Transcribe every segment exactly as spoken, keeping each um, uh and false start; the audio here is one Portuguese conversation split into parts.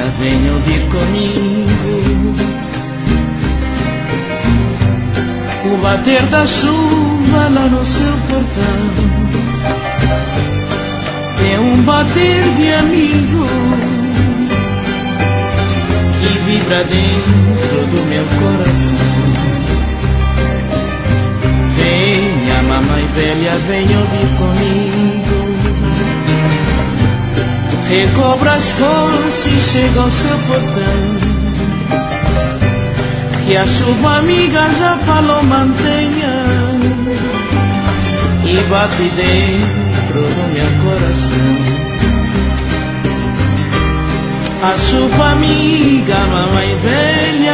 vem ouvir comigo o bater da chuva lá no seu portão. É um bater de amigo que vibra dentro do meu coração. Venha, mamãe velha, vem ouvir comigo. Recobra as forças e chega ao seu portão. Que a chuva amiga já falou, mantenha, e bate dentro do meu coração. A chuva amiga, mamãe velha,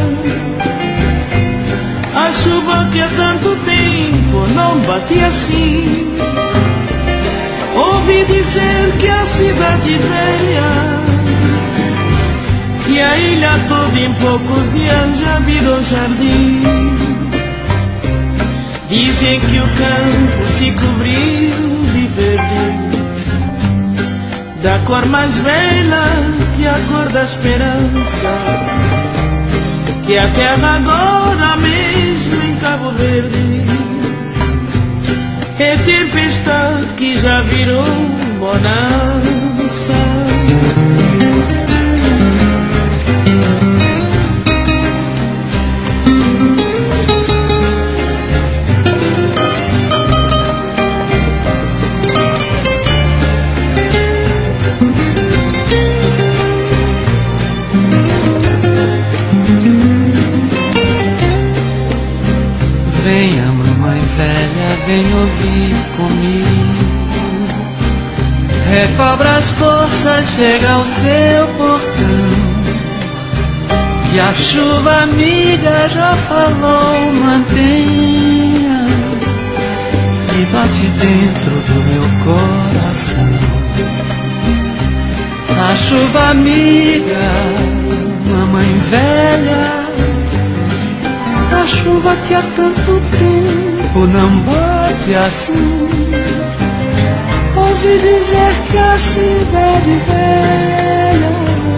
a chuva que há tanto tempo não batia assim. Ouvi dizer que a cidade velha, que a ilha toda em poucos dias já virou jardim. Dizem que o campo se cobriu de verde, da cor mais bela que a cor da esperança, que a terra agora mesmo em Cabo Verde é tempestade que já virou bonança. Venha, mamãe velha, vem ouvir comigo. Recobra as forças, chega ao seu portão. Que a chuva amiga já falou, mantenha, e bate dentro do meu coração. A chuva amiga, mamãe velha, a chuva que há tanto tempo não bate assim. Ouvi dizer que a cidade velha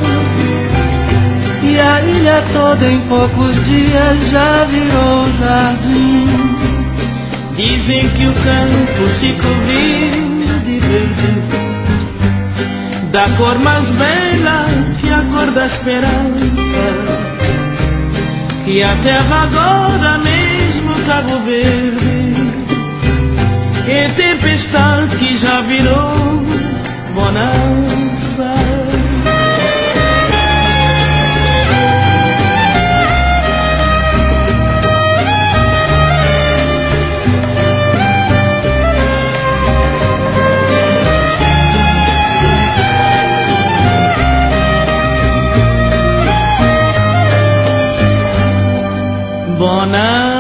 e a ilha toda em poucos dias já virou jardim. Dizem que o campo se cobriu de verde, da cor mais bela que a cor da esperança, que a terra agora mesmo Cabo Verde é tempestade que já virou bonança. Bonança.